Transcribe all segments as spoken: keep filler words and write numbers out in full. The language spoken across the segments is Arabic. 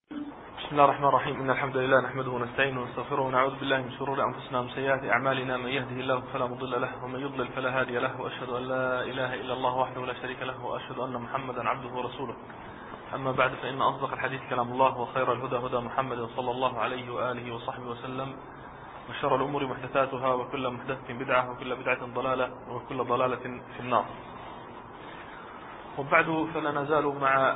بسم الله الرحمن الرحيم. إن الحمد لله نحمده ونستعينه ونستغفره ونعوذ بالله من شرور أنفسنا ومن سيئات أعمالنا. من يهده الله فلا مضل له ومن يضلل فلا هادي له، وأشهد أن لا إله إلا الله وحده لا شريك له، وأشهد أن محمدا عبده ورسوله. أما بعد، فإن أصدق الحديث كلام الله، وخير الهدى هدى محمد صلى الله عليه وآله وصحبه وسلم، وشر الأمور محدثاتها، وكل محدثة بدعة، وكل بدعة ضلالة، وكل ضلالة في النار. وبعد، فلا نزال مع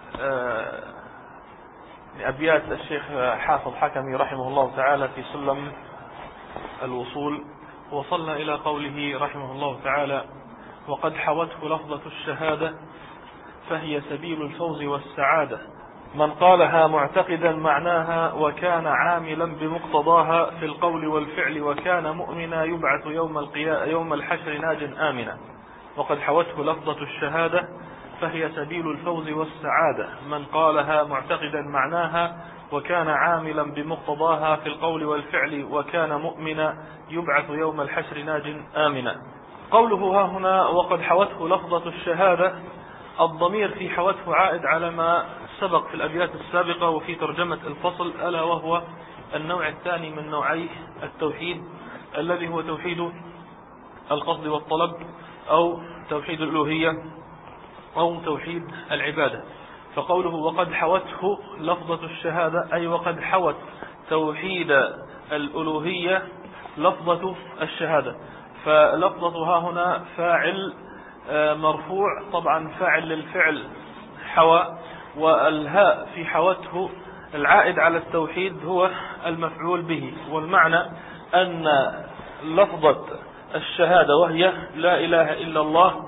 آه أبيات الشيخ حافظ حكمي رحمه الله تعالى في سلم الوصول. وصلنا إلى قوله رحمه الله تعالى: وقد حوته لفظة الشهادة فهي سبيل الفوز والسعادة، من قالها معتقدا معناها وكان عاملا بمقتضاها في القول والفعل وكان مؤمنا يبعث يوم القيامة يوم الحشر ناج آمنا. وقد حوته لفظة الشهادة فهي سبيل الفوز والسعادة، من قالها معتقدا معناها وكان عاملا بمقتضاها في القول والفعل وكان مؤمنا يبعث يوم الحشر ناج آمنا. قوله ها هنا وقد حوته لفظة الشهادة، الضمير في حوته عائد على ما سبق في الأبيات السابقة وفي ترجمة الفصل، ألا وهو النوع الثاني من نوعي التوحيد، الذي هو توحيد القصد والطلب، أو توحيد الألوهية، أو توحيد العبادة. فقوله وقد حوته لفظة الشهادة أي وقد حوت توحيد الألوهية لفظة الشهادة. فلفظتها هنا فاعل مرفوع، طبعا فاعل للفعل حوى، والهاء في حوته العائد على التوحيد هو المفعول به. والمعنى أن لفظة الشهادة وهي لا إله إلا الله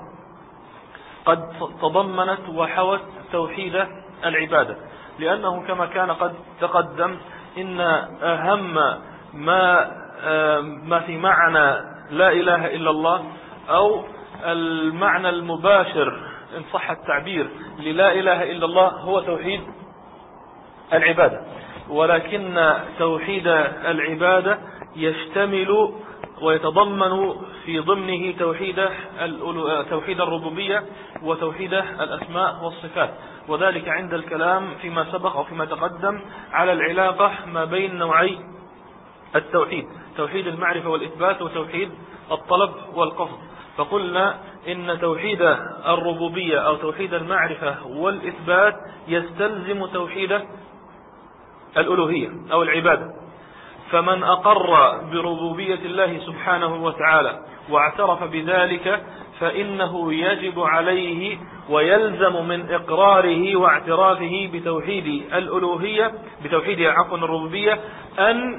قد تضمنت وحوت توحيد العبادة، لأنه كما كان قد تقدم إن أهم ما ما في معنى لا إله إلا الله، أو المعنى المباشر إن صح التعبير للا إله إلا الله، هو توحيد العبادة. ولكن توحيد العبادة يشتمل ويتضمن في ضمنه توحيد توحيد الربوبية وتوحيد الأسماء والصفات، وذلك عند الكلام فيما سبق أو فيما تقدم على العلاقة ما بين نوعي التوحيد، توحيد المعرفة والإثبات وتوحيد الطلب والقصد. فقلنا إن توحيد الربوبية أو توحيد المعرفة والإثبات يستلزم توحيد الألوهية أو العبادة. فمن أقر بربوبية الله سبحانه وتعالى واعترف بذلك فإنه يجب عليه ويلزم من إقراره واعترافه بتوحيد الألوهية بتوحيد عفوا الربوبية أن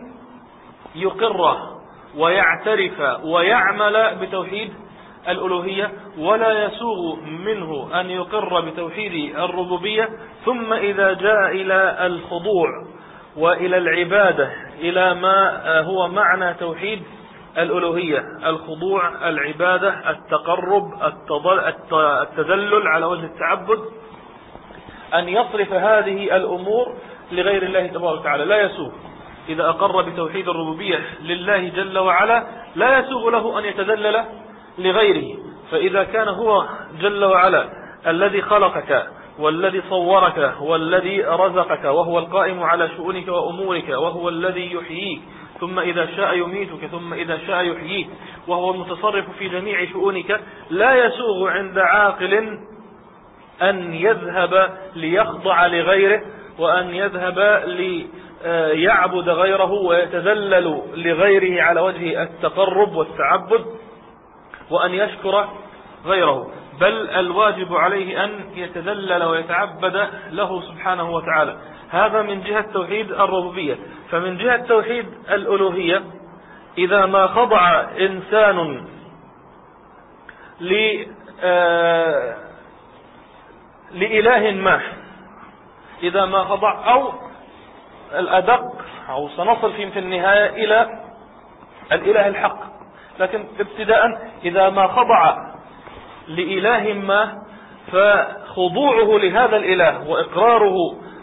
يقر ويعترف ويعمل بتوحيد الألوهية، ولا يسوغ منه أن يقر بتوحيد الربوبية ثم إذا جاء إلى الخضوع وإلى العبادة إلى ما هو معنى توحيد الألوهية، الخضوع، العبادة، التقرب، التذلل على وجه التعبد، أن يصرف هذه الأمور لغير الله تبارك وتعالى. لا يسوغ إذا أقر بتوحيد الربوبية لله جل وعلا، لا يسوغ له أن يتذلل لغيره. فإذا كان هو جل وعلا الذي خلقك والذي صورك والذي رزقك وهو القائم على شؤونك وأمورك وهو الذي يحييك ثم إذا شاء يميتك ثم إذا شاء يحييك وهو المتصرف في جميع شؤونك، لا يسوغ عند عاقل أن يذهب ليخضع لغيره وأن يذهب ليعبد غيره ويتذلل لغيره على وجه التقرب والتعبد وأن يشكر غيره، بل الواجب عليه أن يتذلل ويتعبد له سبحانه وتعالى. هذا من جهة توحيد الربوبية. فمن جهة توحيد الألوهية، إذا ما خضع إنسان لإله ما، إذا ما خضع، أو الأدق أو سنصل في النهاية إلى الإله الحق، لكن ابتداء إذا ما خضع لإله ما فخضوعه لهذا الإله وإقراره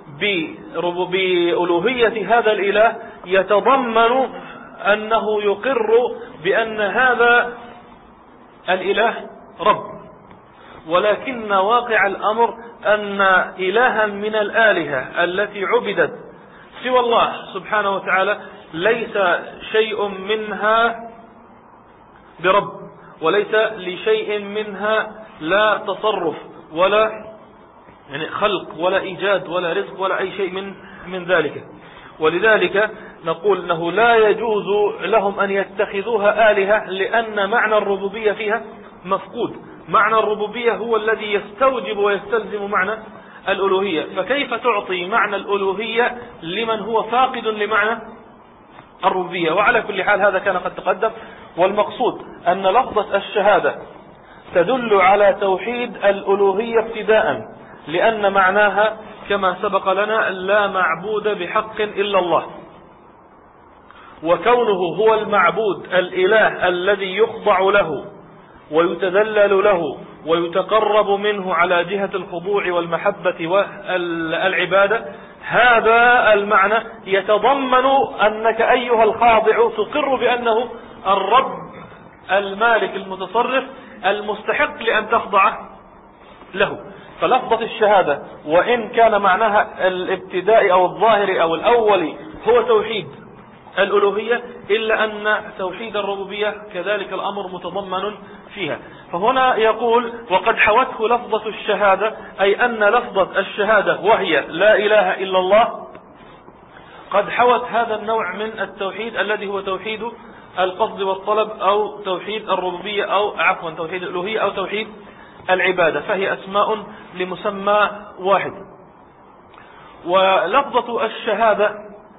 بألوهية هذا الإله يتضمن أنه يقر بأن هذا الإله رب، ولكن واقع الأمر أن إلها من الآلهة التي عبدت سوى الله سبحانه وتعالى ليس شيء منها برب، وليس لشيء منها لا تصرف ولا يعني خلق ولا إيجاد ولا رزق ولا أي شيء من من ذلك. ولذلك نقول أنه لا يجوز لهم أن يتخذوها آلهة، لأن معنى الربوبية فيها مفقود. معنى الربوبية هو الذي يستوجب ويستلزم معنى الألوهية، فكيف تعطي معنى الألوهية لمن هو فاقد لمعنى الربوبية؟ وعلى كل حال هذا كان قد تقدم. والمقصود أن لفظة الشهادة تدل على توحيد الألوهية ابتداء، لأن معناها كما سبق لنا لا معبود بحق إلا الله، وكونه هو المعبود الإله الذي يخضع له ويتذلل له ويتقرب منه على جهة الخضوع والمحبة والعبادة، هذا المعنى يتضمن أنك أيها الخاضع تقر بأنه الرب المالك المتصرف المستحق لأن تخضع له. فلفظة الشهادة وإن كان معناها الابتدائي أو الظاهري أو الأولي هو توحيد الألوهية، إلا أن توحيد الربوبية كذلك الأمر متضمن فيها. فهنا يقول وقد حوته لفظة الشهادة، أي أن لفظة الشهادة وهي لا إله إلا الله قد حوت هذا النوع من التوحيد الذي هو توحيد القصد والطلب، أو توحيد الربوبية، أو عفوا توحيد الألوهية، أو توحيد العبادة، فهي أسماء لمسمى واحد. ولفظة الشهادة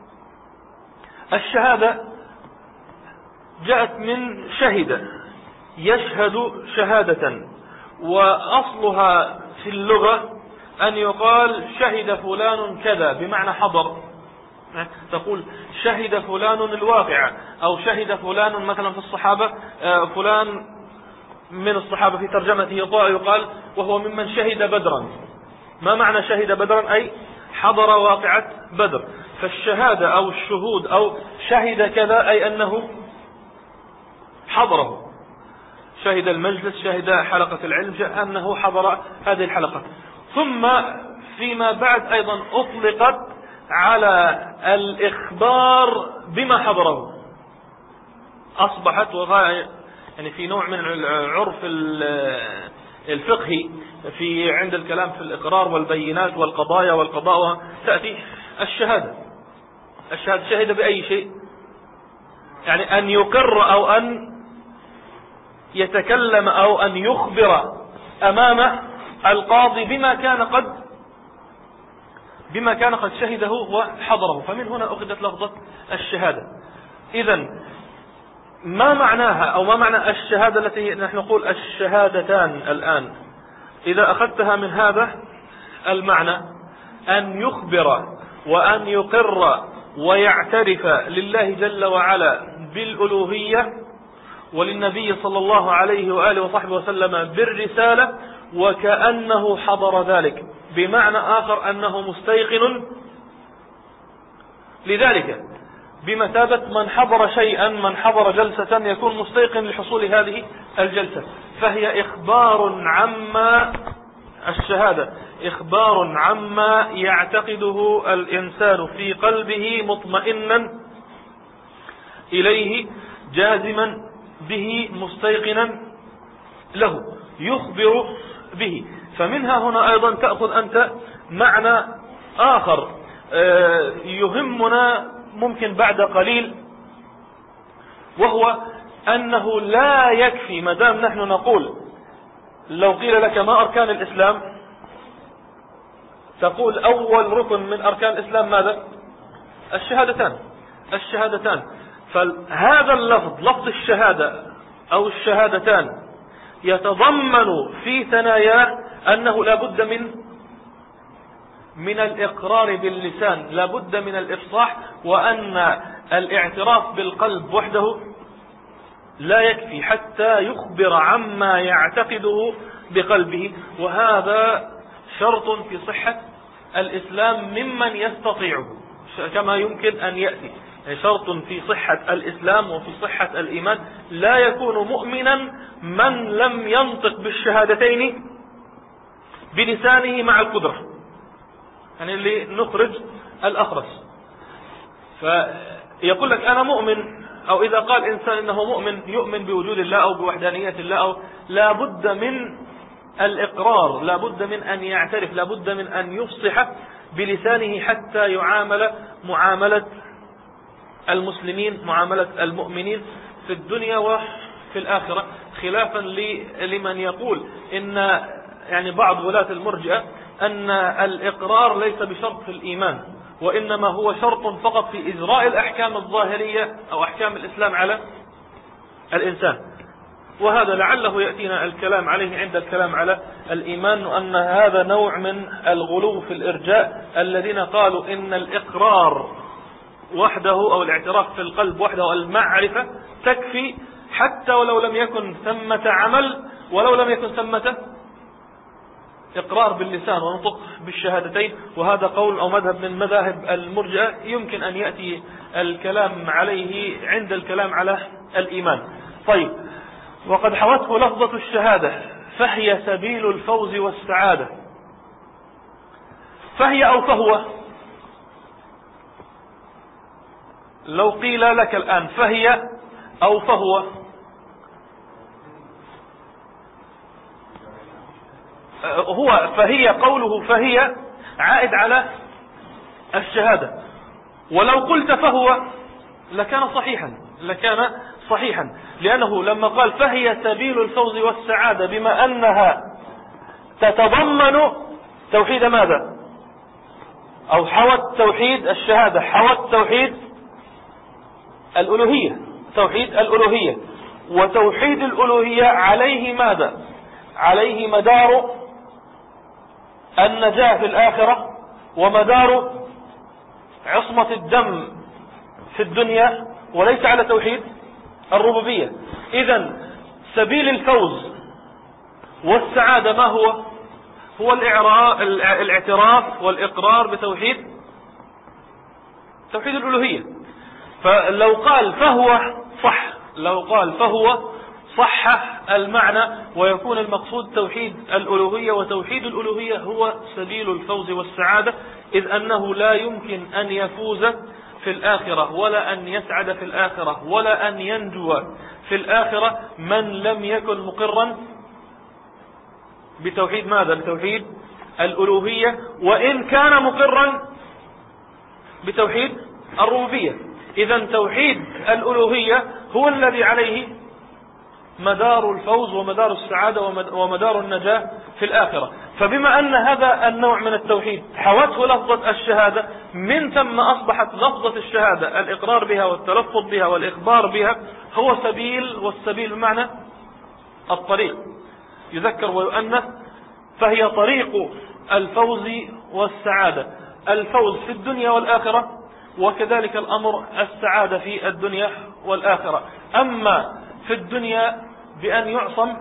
الشهادة جاءت من شهد يشهد شهادة، وأصلها في اللغة أن يقال شهد فلان كذا بمعنى حضر. تقول شهد فلان الواقع، أو شهد فلان مثلا في الصحابة فلان من الصحابة في ترجمته يقال وهو ممن شهد بدرا. ما معنى شهد بدرا؟ أي حضر واقعة بدر. فالشهادة أو الشهود أو شهد كذا أي أنه حضره، شهد المجلس، شهد حلقة العلم، أنه حضر هذه الحلقة. ثم فيما بعد أيضا أطلقت على الإخبار بما حضره، أصبحت وغاية يعني في نوع من العرف الفقهي في عند الكلام في الإقرار والبينات والقضايا والقضاء تأتي الشهادة. الشهادة شهد بأي شيء، يعني أن يقر أو أن يتكلم أو أن يخبر أمام القاضي بما كان قد بما كان قد شهده وحضره. فمن هنا أخذت لفظة الشهادة. إذن ما معناها أو ما معنى الشهادة التي نحن نقول الشهادتان الآن؟ إذا أخذتها من هذا المعنى أن يخبر وأن يقر ويعترف لله جل وعلا بالألوهية، وللنبي صلى الله عليه وآله وصحبه وسلم بالرسالة، وكأنه حضر ذلك، بمعنى آخر أنه مستيقن لذلك، بمثابة من حضر شيئا، من حضر جلسة يكون مستيقن لحصول هذه الجلسة. فهي إخبار عما الشهادة إخبار عما يعتقده الإنسان في قلبه مطمئنا إليه جازما به مستيقنا له، يخبر به. فمنها هنا أيضا تأخذ أنت معنى آخر يهمنا ممكن بعد قليل، وهو أنه لا يكفي ما دام نحن نقول لو قيل لك ما أركان الإسلام تقول أول ركن من أركان الإسلام ماذا؟ الشهادتان الشهادتان فهذا اللفظ لفظ الشهادة أو الشهادتان يتضمن في ثناياه أنه لا بد من من الإقرار باللسان، لا بد من الإفصاح، وأن الاعتراف بالقلب وحده لا يكفي حتى يخبر عما يعتقده بقلبه. وهذا شرط في صحة الإسلام ممن يستطيعه، كما يمكن أن يأتي شرط في صحة الإسلام وفي صحة الإيمان. لا يكون مؤمنا من لم ينطق بالشهادتين بلسانه مع القدرة، يعني اللي نخرج الأخرس. فيقول لك أنا مؤمن، أو إذا قال إنسان إنه مؤمن يؤمن بوجود الله أو بوحدانية الله، أو لا بد من الإقرار، لا بد من أن يعترف، لا بد من أن يفصح بلسانه حتى يعامل معاملة المسلمين، معاملة المؤمنين في الدنيا وفي الآخرة، خلافا لمن يقول إن يعني بعض ولاة المرجئة أن الإقرار ليس بشرط في الإيمان، وإنما هو شرط فقط في إجراء الأحكام الظاهرية أو أحكام الإسلام على الإنسان. وهذا لعله يأتينا الكلام عليه عند الكلام على الإيمان، وأن هذا نوع من الغلو في الإرجاء الذين قالوا إن الإقرار وحده أو الاعتراف في القلب وحده أو المعرفة تكفي حتى ولو لم يكن ثمة عمل، ولو لم يكن ثمة إقرار باللسان ونطق بالشهادتين. وهذا قول أو مذهب من مذاهب المرجئة يمكن أن يأتي الكلام عليه عند الكلام على الإيمان. طيب، وقد حوته لفظة الشهادة فهي سبيل الفوز والسعادة. فهي أو فهو، لو قيل لك الآن فهي أو فهو، هو فهي قوله فهي عائد على الشهادة، ولو قلت فهو لكان صحيحا، لكان صحيحا لأنه لما قال فهي سبيل الفوز والسعادة بما أنها تتضمن توحيد ماذا؟ أو حوت توحيد الشهادة، حوت توحيد الألوهية، توحيد الألوهية. وتوحيد الألوهية عليه ماذا؟ عليه مدار النجاة في الآخرة، ومدار عصمة الدم في الدنيا، وليس على توحيد الربوبية. إذن سبيل الفوز والسعادة ما هو؟ هو الاعتراف والإقرار بتوحيد توحيد الألوهية. فلو قال فهو صح، لو قال فهو صح المعنى، ويكون المقصود توحيد الألوهية، وتوحيد الألوهية هو سبيل الفوز والسعادة، إذ أنه لا يمكن أن يفوز في الآخرة ولا أن يسعد في الآخرة ولا أن ينجو في الآخرة من لم يكن مقرا بتوحيد ماذا؟ بتوحيد الألوهية، وإن كان مقرا بتوحيد الربوبية. إذن توحيد الألوهية هو الذي عليه مدار الفوز ومدار السعادة ومدار النجاة في الآخرة. فبما أن هذا النوع من التوحيد حوته لفظة الشهادة، من ثم أصبحت لفظة الشهادة الإقرار بها والتلفظ بها والإخبار بها هو سبيل، والسبيل بمعنى الطريق، يذكر ويؤنث، فهي طريق الفوز والسعادة، الفوز في الدنيا والآخرة، وكذلك الأمر السعادة في الدنيا والآخرة. أما في الدنيا بأن يعصم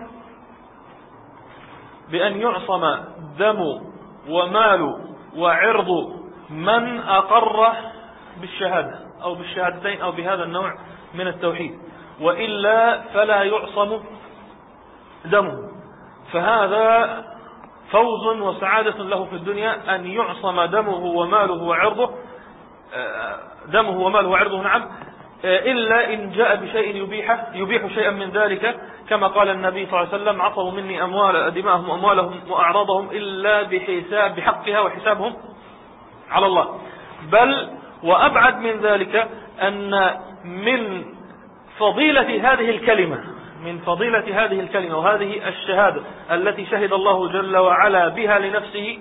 بأن يعصم دم ومال وعرض من أقر بالشهادة أو بالشهادتين أو بهذا النوع من التوحيد، وإلا فلا يعصم دمه. فهذا فوز وسعادة له في الدنيا أن يعصم دمه وماله وعرضه، دمه وماله وعرضه، نعم، إلا إن جاء بشيء يبيح يبيح شيئا من ذلك، كما قال النبي صلى الله عليه وسلم: عصموا مني أموال دماءهم وأموالهم وأعراضهم إلا بحساب بحقها وحسابهم على الله. بل وأبعد من ذلك أن من فضيلة هذه الكلمة من فضيلة هذه الكلمة وهذه الشهادة التي شهد الله جل وعلا بها لنفسه،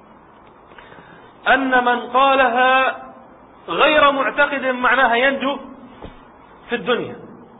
أن من قالها غير معتقد معناها ينجو في الدنيا،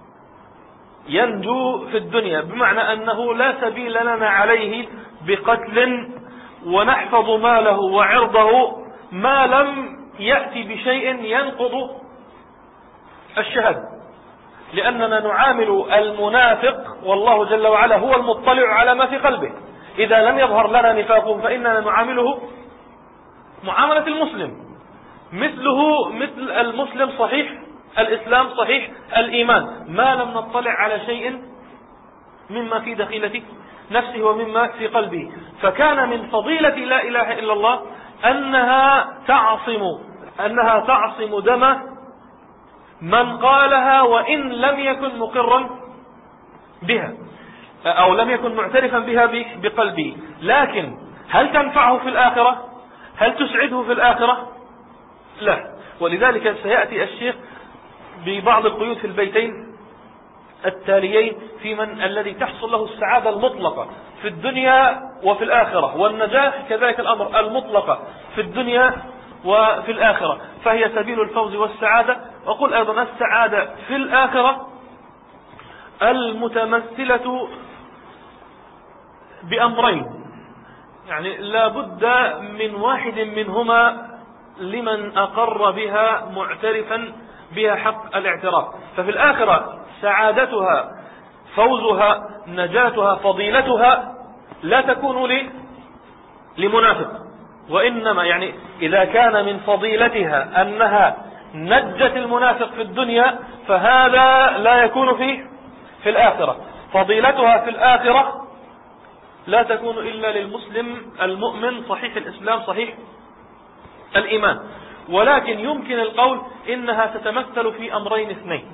ينجو في الدنيا بمعنى أنه لا سبيل لنا عليه بقتل ونحفظ ماله وعرضه ما لم يأتي بشيء ينقض الشهادة، لأننا نعامل المنافق والله جل وعلا هو المطلع على ما في قلبه. إذا لم يظهر لنا نفاقه فإننا نعامله معاملة المسلم، مثله مثل المسلم صحيح الإسلام صحيح الإيمان، ما لم نطلع على شيء مما في دخيلة نفسه ومما في قلبه. فكان من فضيلة لا إله إلا الله أنها تعصم أنها تعصم دم من قالها وإن لم يكن مقرا بها أو لم يكن معترفا بها بقلبه. لكن هل تنفعه في الآخرة؟ هل تسعده في الآخرة؟ لا. ولذلك سيأتي الشيخ ببعض القيود في البيتين التاليين في من الذي تحصل له السعادة المطلقة في الدنيا وفي الآخرة، والنجاح كذلك الأمر المطلقة في الدنيا وفي الآخرة، فهي سبيل الفوز والسعادة. وقل أيضا السعادة في الآخرة المتمثلة بأمرين، يعني لا بد من واحد منهما لمن أقر بها معترفا بها حق الاعتراف. ففي الآخرة سعادتها، فوزها، نجاتها، فضيلتها لا تكون لي لمنافق، وإنما يعني إذا كان من فضيلتها أنها نجت المنافق في الدنيا فهذا لا يكون فيه في الآخرة. فضيلتها في الآخرة لا تكون إلا للمسلم المؤمن صحيح الإسلام صحيح الإيمان. ولكن يمكن القول إنها تتمثل في أمرين اثنين.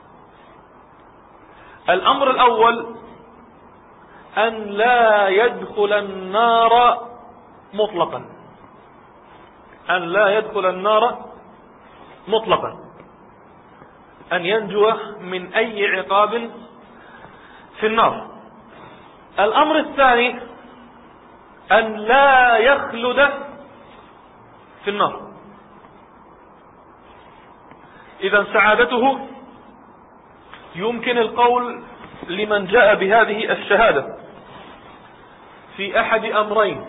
الأمر الأول أن لا يدخل النار مطلقا، أن لا يدخل النار مطلقا، أن ينجو من أي عقاب في النار. الأمر الثاني أن لا يخلد في النار. إذا سعادته يمكن القول لمن جاء بهذه الشهادة في أحد أمرين: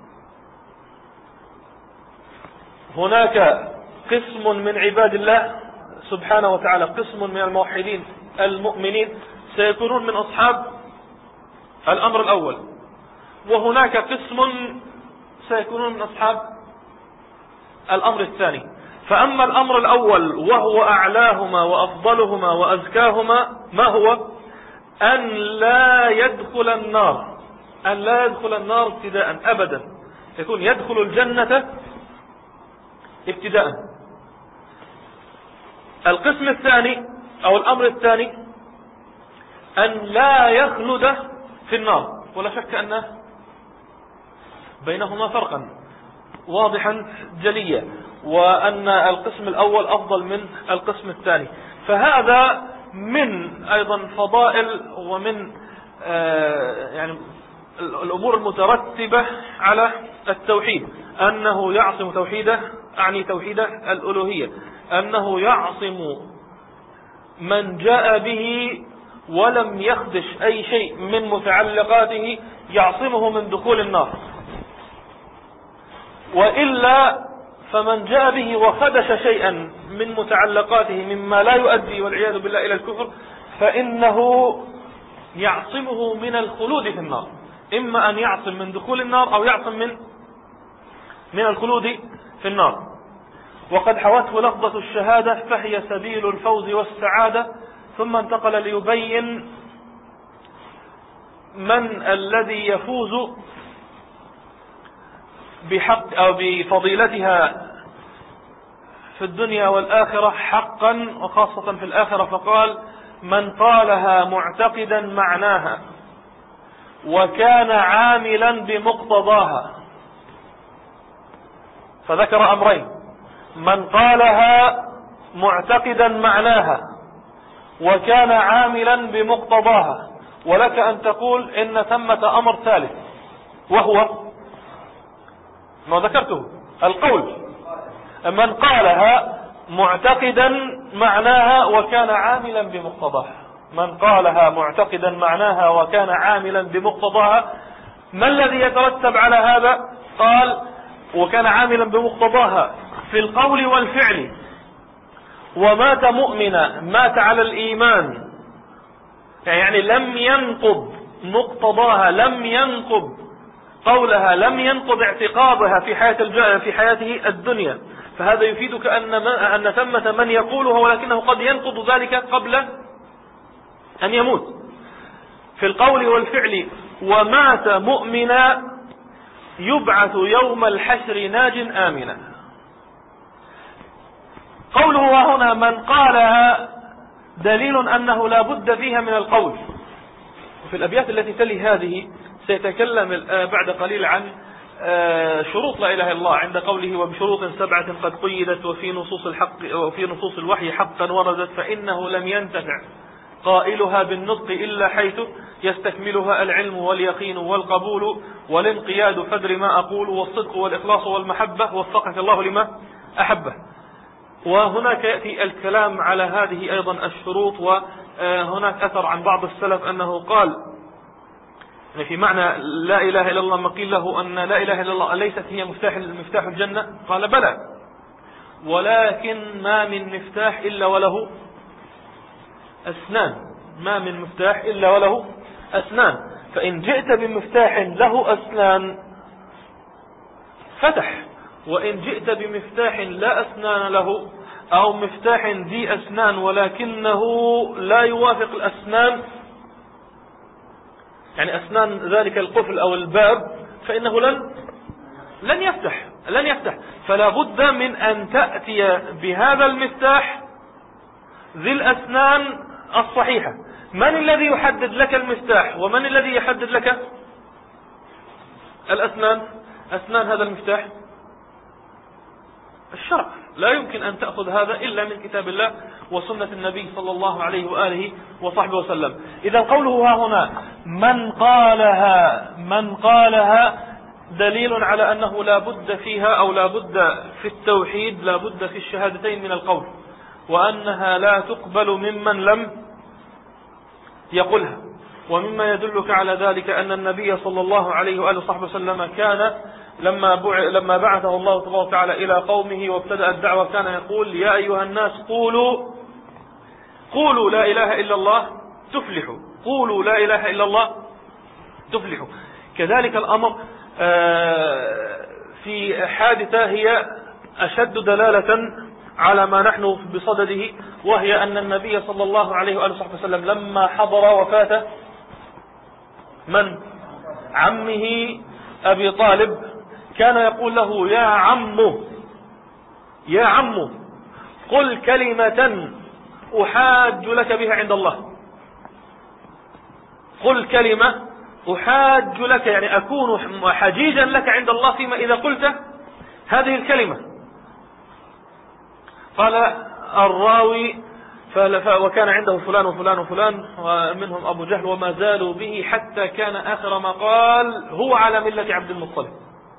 هناك قسم من عباد الله سبحانه وتعالى، قسم من الموحدين المؤمنين سيكونون من أصحاب الأمر الأول، وهناك قسم سيكونون من أصحاب الأمر الثاني. فأما الأمر الأول وهو أعلاهما وأفضلهما وأزكاهما ما هو؟ أن لا يدخل النار، أن لا يدخل النار ابتداء أبدا، يكون يدخل الجنة ابتداء. القسم الثاني أو الأمر الثاني أن لا يخلد في النار، ولا شك أن بينهما فرقا واضحا جليا، وأن القسم الأول أفضل من القسم الثاني. فهذا من أيضا فضائل ومن آه يعني الأمور المترتبة على التوحيد، أنه يعصم توحيده، أعني توحيد الألوهية، أنه يعصم من جاء به ولم يخدش أي شيء من متعلقاته، يعصمه من دخول النار. وإلا فمن جاء به وخدش شيئا من متعلقاته مما لا يؤدي والعياذ بالله إلى الكفر فإنه يعصمه من الخلود في النار، إما أن يعصم من دخول النار أو يعصم من من الخلود في النار. وقد حوته لفظة الشهادة فهي سبيل الفوز والسعادة. ثم انتقل ليبين من الذي يفوز بحق أو بفضيلتها في الدنيا والآخرة حقا، وخاصة في الآخرة، فقال: من قالها معتقدا معناها وكان عاملا بمقتضاها. فذكر أمرين: من قالها معتقدا معناها وكان عاملا بمقتضاها. ولك أن تقول إن ثمة أمر ثالث وهو ما ذكرته، القول. من قالها معتقدا معناها وكان عاملا بمقتضاها، من قالها معتقدا معناها وكان عاملا بمقتضاها، ما الذي يترتب على هذا؟ قال: وكان عاملا بمقتضاها في القول والفعل، ومات مؤمنا، مات على الإيمان، يعني لم ينقض مقتضاها، لم ينقض قولها، لم ينقض اعتقادها في حياة في حياته الدنيا. فهذا يفيدك أن أن ثمة من يقولها ولكنه قد ينقض ذلك قبل أن يموت. في القول والفعل ومات مؤمنا يبعث يوم الحشر ناج آمنا. قوله هنا من قالها دليل أنه لا بد فيها من القول. وفي الأبيات التي تلي هذه سيتكلم بعد قليل عن شروط لا إله إلا الله عند قوله وبشروط سبعة قد قيدت وفي نصوص الحق وفي نصوص الوحي حقا وردت فإنه لم ينتفع قائلها بالنطق إلا حيث يستكملها العلم واليقين والقبول والانقياد فدر ما أقول والصدق والإخلاص والمحبة وفقك الله لما أحبه. وهناك يأتي الكلام على هذه أيضا الشروط. وهناك أثر عن بعض السلف أنه قال في معنى لا إله إلا الله ما قيل له أن لا إله إلا الله ليست هي مفتاح مفتاح الجنة قال بلى ولكن ما من مفتاح إلا وله أسنان. ما من مفتاح إلا وله أسنان. فإن جئت بمفتاح له أسنان فتح، وإن جئت بمفتاح لا أسنان له أو مفتاح ذي أسنان ولكنه لا يوافق الأسنان يعني أسنان ذلك القفل أو الباب فإنه لن لن يفتح لن يفتح فلا بد من أن تأتي بهذا المفتاح ذي الأسنان الصحيحة. من الذي يحدد لك المفتاح ومن الذي يحدد لك الأسنان؟ أسنان هذا المفتاح الشرع. لا يمكن أن تأخذ هذا إلا من كتاب الله وسنة النبي صلى الله عليه وآله وصحبه وسلم. إذا قوله ها هنا من قالها من قالها دليل على أنه لا بد فيها أو لا بد في التوحيد لا بد في الشهادتين من القول، وأنها لا تقبل ممن لم يقولها. ومما يدلك على ذلك أن النبي صلى الله عليه وآله وصحبه وسلم كان لما لما بعثه الله تبارك وتعالى إلى قومه وابتدأ الدعوة كان يقول يا أيها الناس قولوا قولوا لا إله إلا الله تفلحوا قولوا لا إله إلا الله تفلحوا. كذلك الأمر في حادثة هي أشد دلالة على ما نحن بصدده، وهي أن النبي صلى الله عليه وآله وصحبه وسلم لما حضر وفاة من عمه أبي طالب كان يقول له يا عم يا عم قل كلمة أحاج لك بها عند الله. قل كلمة أحاج لك يعني أكون حجيجا لك عند الله فيما إذا قلت هذه الكلمة. قال الراوي وكان عنده فلان وفلان وفلان ومنهم أبو جهل وما زالوا به حتى كان آخر ما قال هو على ملة عبد المطلب.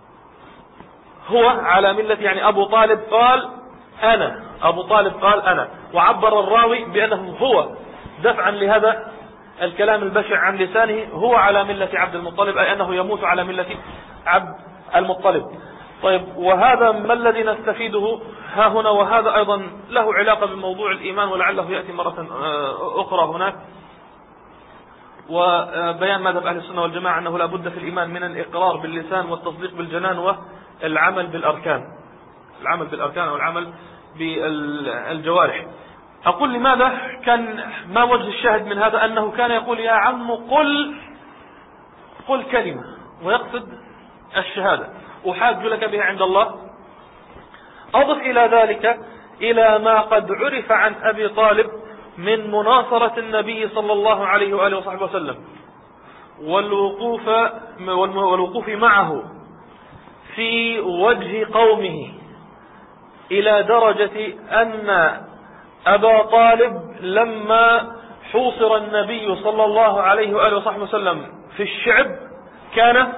هو على ملة يعني أبو طالب قال أنا أبو طالب قال أنا، وعبر الراوي بأنه هو دفعا لهذا الكلام البشع عن لسانه هو على ملة عبد المطلب أي أنه يموت على ملة عبد المطلب. طيب وهذا ما الذي نستفيده ها هنا؟ وهذا أيضا له علاقة بموضوع الإيمان ولعله يأتي مرة أخرى هناك، وبيان مذهب أهل السنة والجماعة أنه لا بد في الإيمان من الإقرار باللسان والتصديق بالجنان والعمل بالأركان العمل بالأركان والعمل بالجوارح. أقول لماذا كان ما وجه الشاهد من هذا؟ أنه كان يقول يا عم قل قل كلمة ويقصد الشهادة أحاج لك بها عند الله. أضف إلى ذلك إلى ما قد عرف عن أبي طالب من مناصرة النبي صلى الله عليه وآله وصحبه وسلم والوقوف والوقوف معه في وجه قومه إلى درجة أن أبا طالب لما حوصر النبي صلى الله عليه وآله وصحبه وسلم في الشعب كان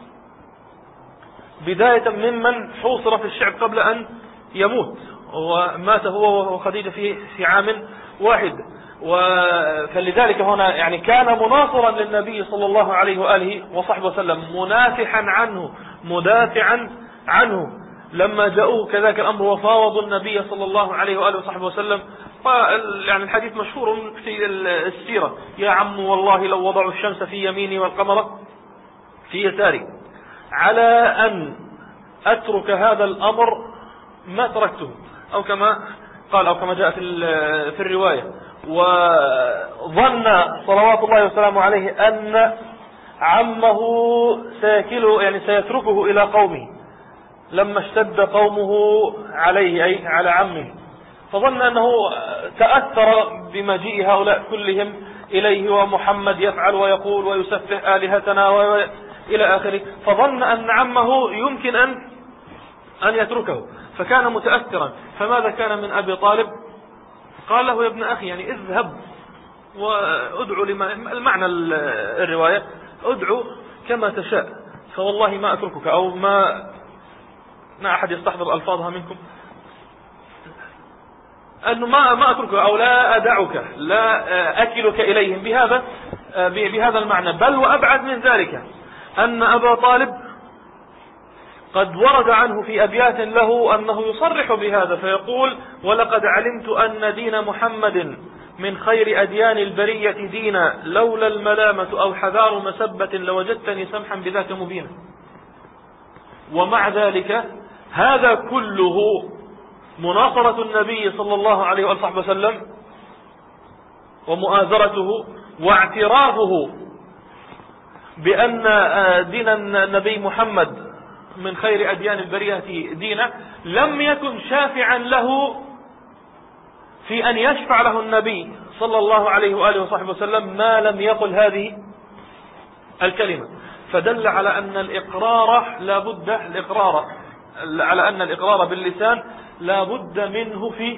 بداية ممن حوصر في الشعب قبل أن يموت، ومات هو وخديجة في في عام واحد. فلذلك هنا يعني كان مناصرا للنبي صلى الله عليه وآله وصحبه وسلم منافحا عنه مدافعا عنه. لما جاءوه كذاك الأمر وفاوضوا النبي صلى الله عليه وآله وصحبه وسلم يعني الحديث مشهور في السيرة يا عم والله لو وضعوا الشمس في يميني والقمر في يساري على أن أترك هذا الأمر ما تركته، أو كما قال أو كما جاء في الرواية. وظن صلوات الله وسلامه عليه أن عمه سيكله يعني سيتركه إلى قومه لما اشتد قومه عليه أي على عمه، فظن أنه تأثر بمجيء هؤلاء كلهم إليه ومحمد يفعل ويقول ويسفه آلهتنا وإلى آخره، فظن أن عمه يمكن أن أن يتركه، فكان متأثرا. فماذا كان من أبي طالب؟ قال له يا ابن أخي يعني اذهب وادعو لما المعنى الرواية ادعو كما تشاء فوالله ما أتركك، أو ما ما أحد يستحضر ألفاظها منكم، أنه ما ما أتركك أو لا أدعك لا أكلك إليهم بهذا بهذا المعنى. بل وأبعد من ذلك أن أبا طالب قد ورد عنه في أبيات له أنه يصرح بهذا فيقول: ولقد علمت أن دين محمد من خير أديان البرية دينا، لولا الملامة أو حذار مسبة لوجدتني سمحا بذاك مبينا. ومع ذلك هذا كله مناصرة النبي صلى الله عليه وآله وسلم ومؤازرته واعترافه بأن دين النبي محمد من خير أديان البرية دينا لم يكن شافعا له في أن يشفع له النبي صلى الله عليه وآله وصحبه وسلم ما لم يقل هذه الكلمة. فدل على أن الإقرار لا بد الإقرار على أن الإقرار باللسان لا بد منه في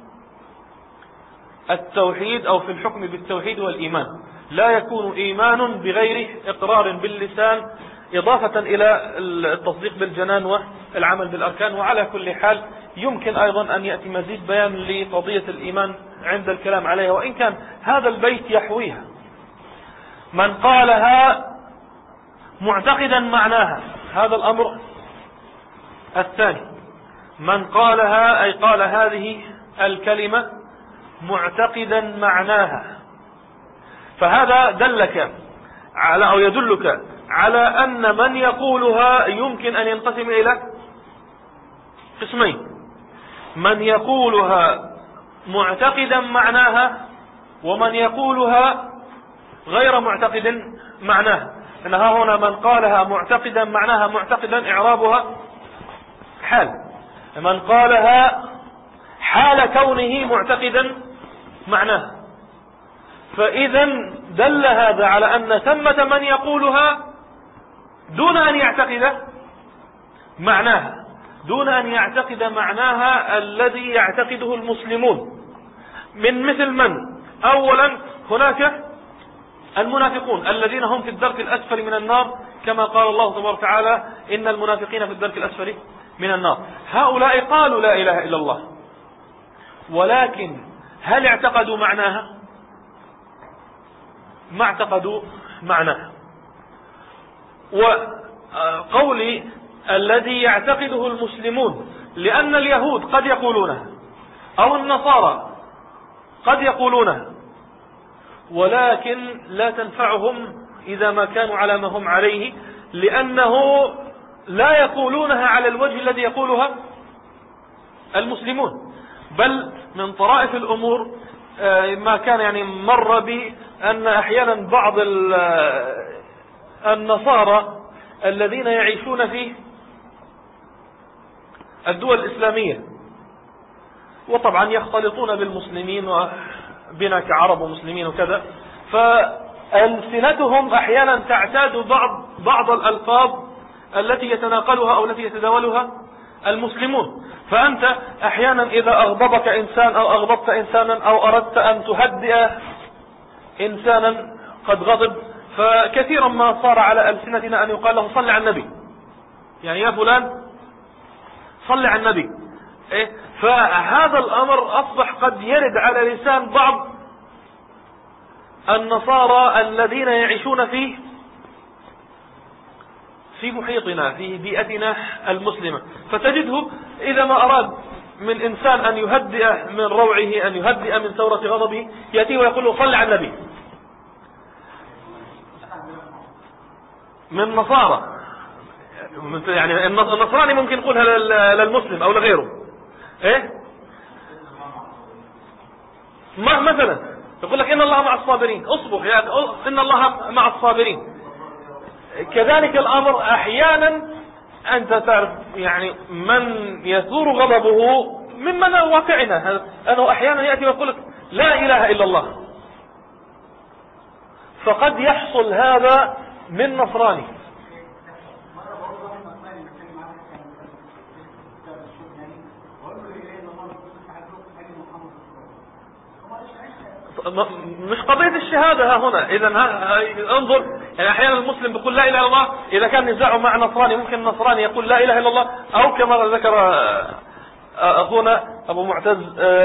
التوحيد أو في الحكم بالتوحيد والإيمان. لا يكون إيمان بغير إقرار باللسان إضافة إلى التصديق بالجنان والعمل بالأركان. وعلى كل حال يمكن أيضا أن يأتي مزيد بيان لقضية الإيمان عند الكلام عليها، وإن كان هذا البيت يحويها. من قالها معتقدا معناها، هذا الأمر الثاني، من قالها أي قال هذه الكلمة معتقدا معناها، فهذا دلك على أو يدلك على أن من يقولها يمكن أن ينقسم إلى قسمين: من يقولها معتقدا معناها، ومن يقولها غير معتقد معناها. إنها هنا من قالها معتقدا معناها، معتقدا إعرابها حال، من قالها حال كونه معتقدا معناها. فإذا دل هذا على أن ثمة من يقولها دون أن يعتقد معناها، دون أن يعتقد معناها الذي يعتقده المسلمون، من مثل من؟ أولا هناك المنافقون الذين هم في الدرك الأسفل من النار، كما قال الله تبارك وتعالى: إن المنافقين في الدرك الأسفل من النار. هؤلاء قالوا لا إله إلا الله، ولكن هل اعتقدوا معناها؟ ما اعتقدوا معناها. وقولي الذي يعتقده المسلمون، لأن اليهود قد يقولونها أو النصارى قد يقولونها، ولكن لا تنفعهم إذا ما كانوا على ما هم عليه، لأنه لا يقولونها على الوجه الذي يقولها المسلمون. بل من طرائف الأمور ما كان يعني مر بي أن أحيانا بعض النصارى الذين يعيشون في الدول الإسلامية، وطبعا يختلطون بالمسلمين وبنا كعرب ومسلمين وكذا، فألسنتهم أحيانا تعتاد بعض بعض الألفاظ التي يتناقلها أو التي يتداولها المسلمون. فأنت أحيانا إذا أغضبك إنسان أو أغضبت إنسانا أو أردت أن تهدئ إنسانا قد غضب، فكثيرا ما صار على ألسنتنا أن يقال له صل على النبي، يعني يا فلان صل على النبي. إيه؟ فهذا الأمر أصبح قد يرد على لسان بعض النصارى الذين يعيشون فيه في محيطنا في بيئتنا المسلمة، فتجده إذا ما أراد من إنسان أن يهدئ من روعه، أن يهدئ من ثورة غضبه، يأتي ويقول له صل على النبي. من نصارى، يعني النصراني ممكن يقولها للمسلم أو لغيره. إيه؟ ما مثلا يقول لك إن الله مع الصابرين، اصبر يا إن الله مع الصابرين. كذلك الأمر أحيانا أنت تعرف يعني من يثور غضبه ممن واقعنا، أنه أحيانا يأتي ويقول لك لا إله إلا الله، فقد يحصل هذا من نصراني. مش قضية الشهادة ها هنا. إذا انظر، يعني أحيانا المسلم بيقول لا إله إلا الله، إذا كان نزاعه مع نصراني ممكن النصراني يقول لا إله إلا الله، أو كما ذكر أخونا أبو معتز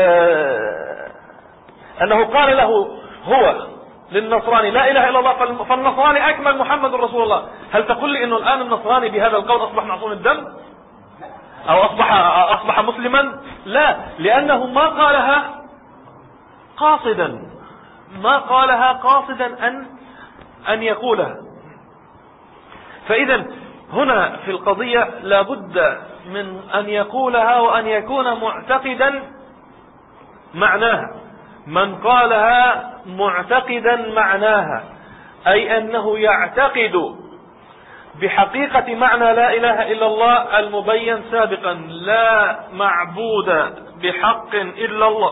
أنه قال له هو للنصراني لا إله إلا الله، فالنصراني أكمل محمد رسول الله. هل تقول لي أنه الآن النصراني بهذا القول أصبح معصوم الدم أو أصبح أصبح مسلما؟ لا، لأنه ما قالها قاصدا، ما قالها قاصدا أن أن يقولها. فإذا هنا في القضية لابد من أن يقولها وأن يكون معتقدا معناها. من قالها معتقدا معناها أي أنه يعتقد بحقيقة معنى لا إله إلا الله المبين سابقا، لا معبود بحق إلا الله،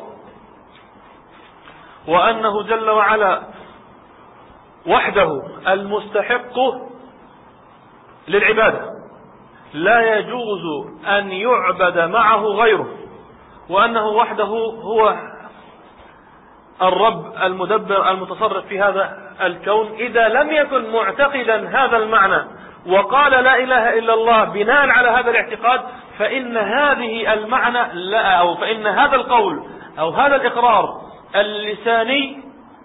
وأنه جل وعلا وحده المستحق للعبادة، لا يجوز أن يعبد معه غيره، وأنه وحده هو الرب المدبر المتصرف في هذا الكون. إذا لم يكن معتقدا هذا المعنى وقال لا إله إلا الله بناء على هذا الاعتقاد، فإن هذه المعنى لا أو فإن هذا القول أو هذا الإقرار اللساني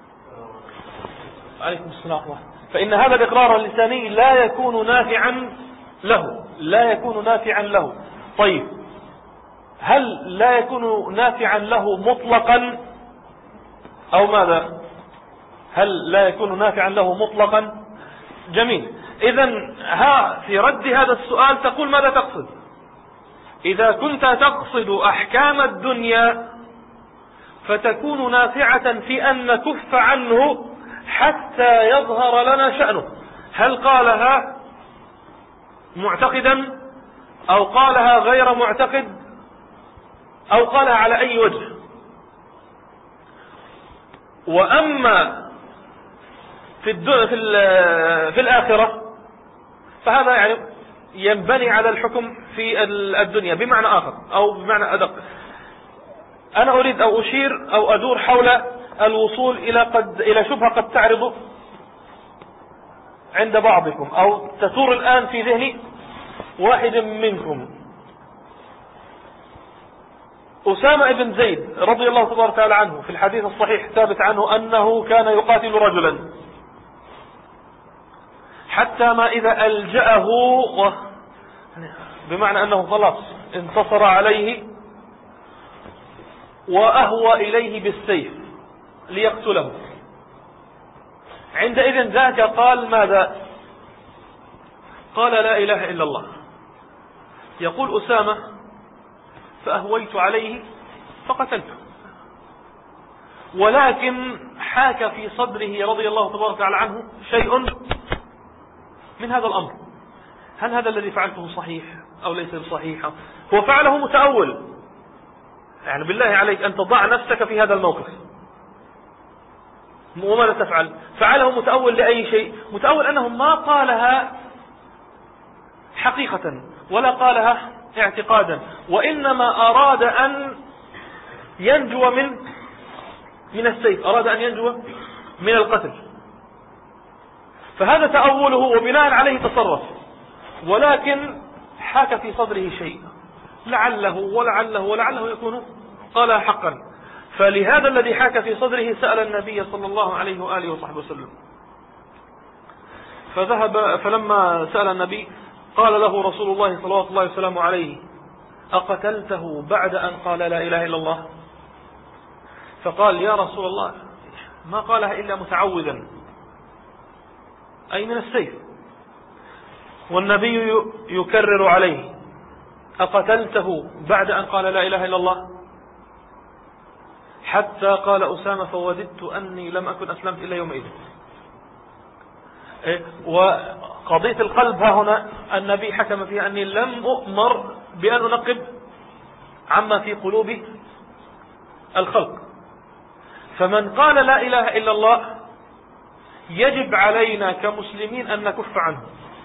عليكم السلام فإن هذا الإقرار اللساني لا يكون نافعا له، لا يكون نافعا له. طيب، هل لا يكون نافعا له مطلقا أو ماذا؟ هل لا يكون نافعا له مطلقا؟ جميل. إذن ها في رد هذا السؤال تقول ماذا تقصد؟ إذا كنت تقصد أحكام الدنيا فتكون نافعة في أن نكف عنه حتى يظهر لنا شأنه. هل قالها معتقدا أو قالها غير معتقد أو قالها على أي وجه؟ وأما في في, في الآخرة فهذا يعني ينبني على الحكم في الدنيا بمعنى آخر أو بمعنى أدق. أنا أريد أو أشير أو أدور حول الوصول إلى قد إلى شبهة قد تعرض عند بعضكم أو تثور الآن في ذهني واحد منكم. أسامة بن زيد رضي الله تبارك وتعالى عنه في الحديث الصحيح ثابت عنه أنه كان يقاتل رجلا حتى ما إذا ألجأه و... بمعنى أنه خلاص انتصر عليه وأهوى إليه بالسيف ليقتله، عندئذ ذاك قال ماذا؟ قال لا إله إلا الله. يقول أسامة فأهويت عليه فقتلته، ولكن حاك في صدره رضي الله تبارك وتعالى عنه شيء من هذا الأمر. هل هذا الذي فعلته صحيح أو ليس صحيح؟ هو فعله متأول، يعني بالله عليك أن تضع نفسك في هذا الموقف، وماذا تفعل؟ فعله متأول لأي شيء؟ متأول أنه ما قالها حقيقة ولا قالها اعتقادا، وإنما أراد أن ينجو من من السيف، أراد أن ينجو من القتل، فهذا تأوله وبناء عليه تصرف، ولكن حاك في صدره شيء لعله ولعله ولعله يكون قالها حقا. فلهذا الذي حاك في صدره سأل النبي صلى الله عليه وآله وصحبه وسلم، فذهب فلما سأل النبي قال له رسول الله صلى الله عليه وسلم عليه أقتلته بعد أن قال لا إله إلا الله؟ فقال يا رسول الله ما قالها إلا متعوذا، أي من السيف. والنبي يكرر عليه أقتلته بعد أن قال لا إله إلا الله؟ حتى قال أسامة فوددت أني لم أكن أسلمت إلا يومئذ. وقضية القلب ها هنا النبي حكم فيها أني لم أؤمر بأن أنقب عما في قلوب الخلق. فمن قال لا إله إلا الله يجب علينا كمسلمين أن نكف عنه،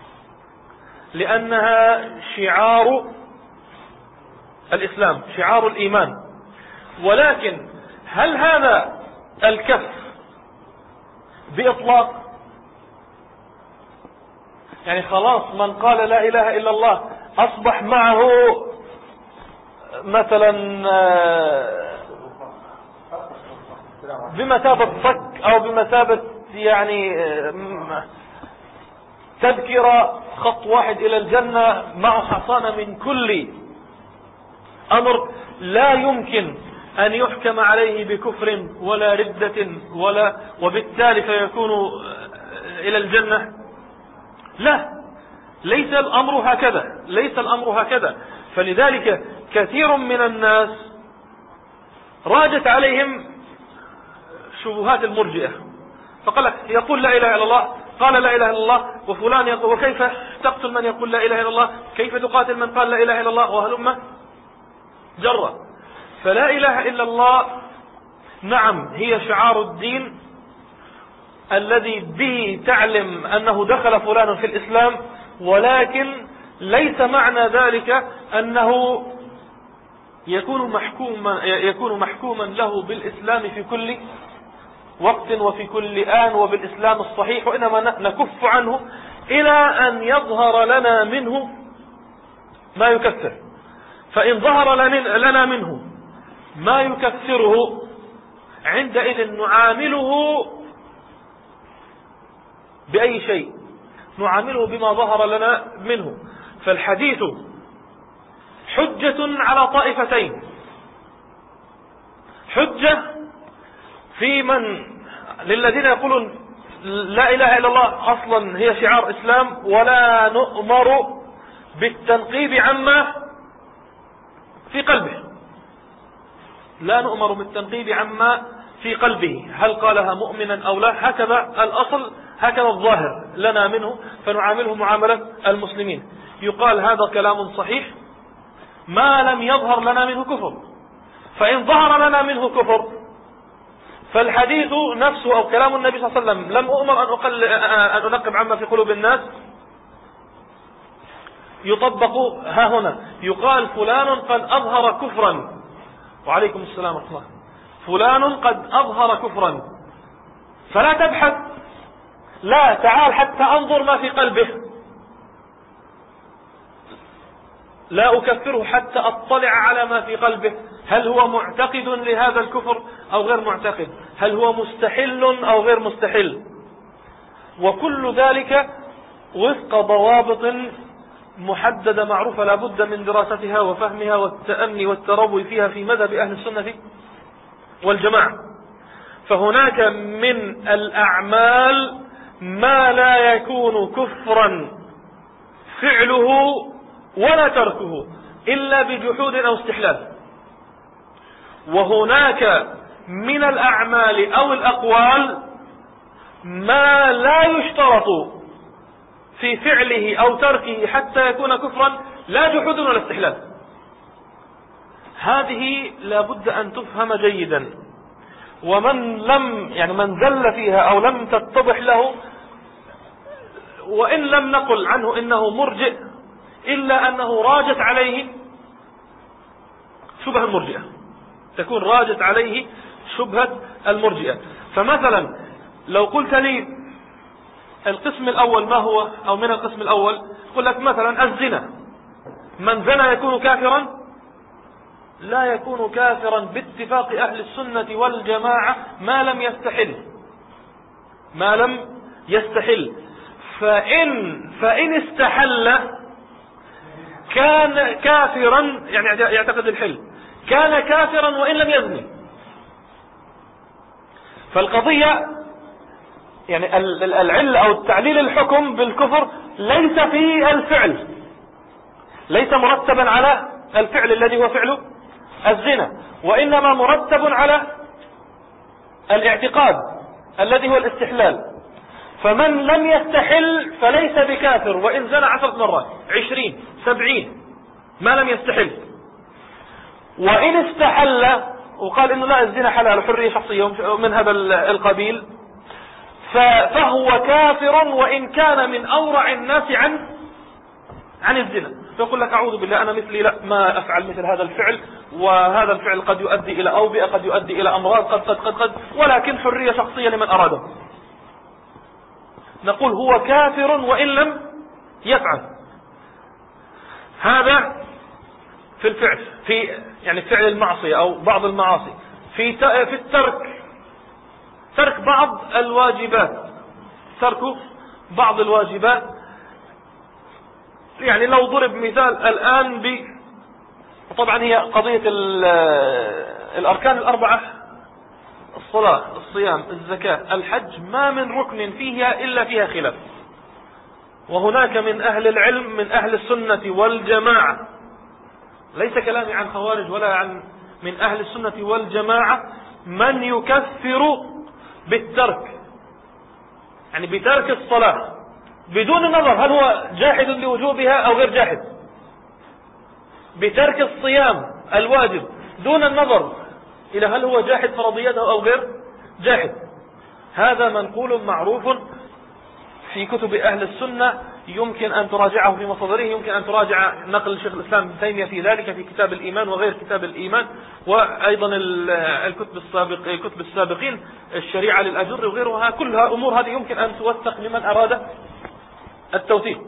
لأنها شعار الإسلام، شعار الإيمان. ولكن هل هذا الكف بإطلاق؟ يعني خلاص من قال لا إله إلا الله أصبح معه مثلا بمثابة صك أو بمثابة يعني تذكرة خط واحد إلى الجنة مع حصانة من كل أمر لا يمكن أن يحكم عليه بكفر ولا ردة ولا وبالتالي فيكون إلى الجنة؟ لا، ليس الأمر هكذا، ليس الأمر هكذا. فلذلك كثير من الناس راجت عليهم شبهات المرجئة، فقال لك يقول لا إله إلا الله، قال لا إله إلا الله، وفلان يقول وكيف تقتل من يقول لا إله إلا الله، كيف تقاتل من قال لا إله إلا الله، وهلم جرة. فلا إله إلا الله نعم هي شعار الدين الذي به تعلم أنه دخل فلان في الإسلام، ولكن ليس معنى ذلك أنه يكون محكوما يكون محكوما له بالإسلام في كل وقت وفي كل آن وبالإسلام الصحيح، وإنما نكف عنه إلى أن يظهر لنا منه ما يكفر. فإن ظهر لنا منه ما يكفره عندئذ نعامله بأي شيء، نعامله بما ظهر لنا منه. فالحديث حجة على طائفتين، حجة في من للذين يقولون لا إله إلا الله أصلا هي شعار إسلام ولا نؤمر بالتنقيب عما في قلبه، لا نؤمر بالتنقيب عما في قلبه، هل قالها مؤمنا أو لا، هكذا الأصل، هكذا الظاهر لنا منه، فنعامله معاملة المسلمين. يقال هذا كلام صحيح ما لم يظهر لنا منه كفر. فإن ظهر لنا منه كفر فالحديث نفسه أو كلام النبي صلى الله عليه وسلم لم أؤمر أن, أقل أن أنقب عما في قلوب الناس يطبق ها هنا. يقال فلان قد أظهر كفرا، وعليكم السلام ورحمة الله، فلان قد أظهر كفرا، فلا تبحث، لا تعال حتى أنظر ما في قلبه، لا أكفره حتى أطلع على ما في قلبه، هل هو معتقد لهذا الكفر أو غير معتقد، هل هو مستحل أو غير مستحل، وكل ذلك وفق ضوابط محددة معروفة لا بد من دراستها وفهمها والتأمي والتروي فيها في مذهب أهل السنة والجماعة. فهناك من الأعمال ما لا يكون كفرا فعله ولا تركه إلا بجحود أو استحلال، وهناك من الأعمال أو الأقوال ما لا يشترط في فعله أو تركه حتى يكون كفرا لا جحود ولا استحلال. هذه لا بد أن تفهم جيدا، ومن لم يعني من زل فيها أو لم تتضح له، وإن لم نقل عنه إنه مرجئ إلا أنه راجت عليه شبه المرجئة، تكون راجت عليه شبهة المرجئة. فمثلا لو قلت لي القسم الأول ما هو أو من القسم الأول، قل لك مثلا الزنا، من زنا يكون كافرا؟ لا يكون كافرا باتفاق أهل السنة والجماعة ما لم يستحل، ما لم يستحل. فإن, فإن استحل كان كافرا، يعني يعتقد الحل، كان كافرا وإن لم يزني. فالقضية يعني العل أو التعليل الحكم بالكفر ليس في الفعل، ليس مرتبا على الفعل الذي هو فعل الزنا، وإنما مرتب على الاعتقاد الذي هو الاستحلال. فمن لم يستحل فليس بكافر وإن زنى عشرة مرات، عشرين، سبعين، ما لم يستحل. وإن استحل وقال إنه لا، الزنا حلال وحرية شخصية من هذا القبيل، فهو كافر وإن كان من أورع الناس عن عن الزنا. فيقول لك أعوذ بالله، أنا مثلي لا، ما أفعل مثل هذا الفعل، وهذا الفعل قد يؤدي إلى أوبئة، قد يؤدي إلى أمراض، قد قد قد قد ولكن حرية شخصية لمن أراده. نقول هو كافر وإن لم يفعل. هذا في الفعل، في يعني فعل المعصية أو بعض المعاصي. في في الترك، ترك بعض الواجبات، ترك بعض الواجبات. يعني لو ضرب مثال الآن ب طبعا هي قضية الأركان الأربعة، الصلاة، الصيام، الزكاة، الحج، ما من ركن فيها إلا فيها خلاف. وهناك من أهل العلم من أهل السنة والجماعة، ليس كلامي عن خوارج ولا عن من أهل السنة والجماعة، من يكفر بالترك، يعني بترك الصلاة بدون النظر هل هو جاحد لوجوبها أو غير جاحد، بترك الصيام الواجب دون النظر إلى هل هو جاحد فرضيته أو غير جاحد. هذا منقول معروف في كتب أهل السنة، يمكن أن تراجعه في مصادره، يمكن أن تراجع نقل شيخ الإسلام ابن تيمية في ذلك في كتاب الإيمان وغير كتاب الإيمان، وأيضا الكتب السابق كتب السابقين، الشريعة للأجر وغيرها، كلها أمور هذه يمكن أن توثق لمن أراد التوثيق.